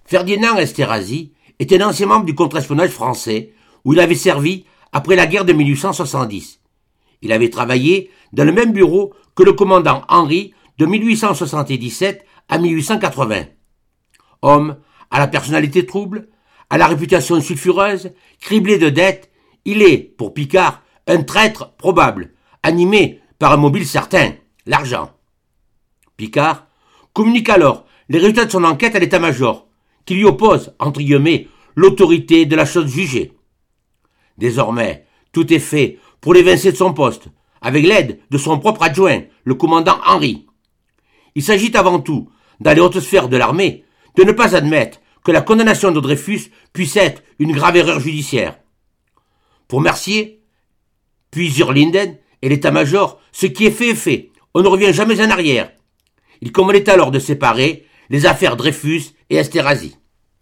Ferdinand Esterhazy était un ancien membre du contre-espionnage français où il avait servi après la guerre de 1870. Il avait travaillé dans le même bureau que le commandant Henry de 1877 à 1880. Homme à la personnalité trouble, à la réputation sulfureuse, criblé de dettes, il est, pour Picard, un traître probable, animé par un mobile certain, l'argent. Picard communique alors les résultats de son enquête à l'état-major, qui lui oppose, entre guillemets, l'autorité de la chose jugée. Désormais, tout est fait pour l'évincer de son poste, avec l'aide de son propre adjoint, le commandant Henry. Il s'agit avant tout, dans les hautes sphères de l'armée, de ne pas admettre que la condamnation de Dreyfus puisse être une grave erreur judiciaire. Pour Mercier, puis Zurlinden et l'état-major, ce qui est fait. On ne revient jamais en arrière. Il convenait alors de séparer les affaires Dreyfus et Esterhazy.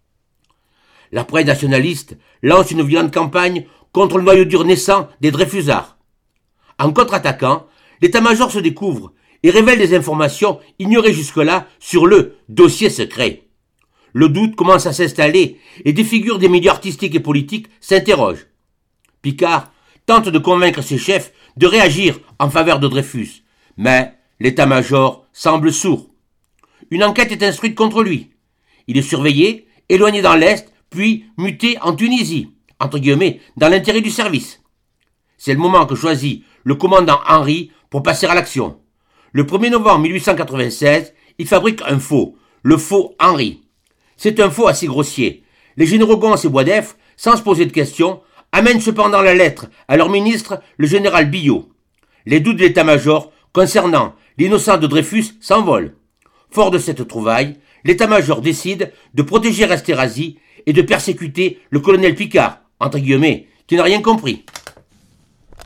La presse nationaliste lance une violente campagne contre le noyau dur naissant des Dreyfusards. En contre-attaquant, l'état-major se découvre et révèle des informations ignorées jusque-là sur le dossier secret. Le doute commence à s'installer et des figures des milieux artistiques et politiques s'interrogent. Picard tente de convaincre ses chefs de réagir en faveur de Dreyfus, mais l'état-major semble sourd. Une enquête est instruite contre lui. Il est surveillé, éloigné dans l'Est, puis muté en Tunisie, entre guillemets, dans l'intérêt du service. C'est le moment que choisit le commandant Henry pour passer à l'action. Le 1er novembre 1896, il fabrique un faux, le faux Henry. C'est un faux assez grossier. Les généraux Gons et Boisdeffre, sans se poser de questions, amènent cependant la lettre à leur ministre, le général Billot. Les doutes de l'état-major concernant l'innocence de Dreyfus s'envolent. Fort de cette trouvaille, l'état-major décide de protéger Esterhazy et de persécuter le colonel Picard, entre guillemets, qui n'a rien compris.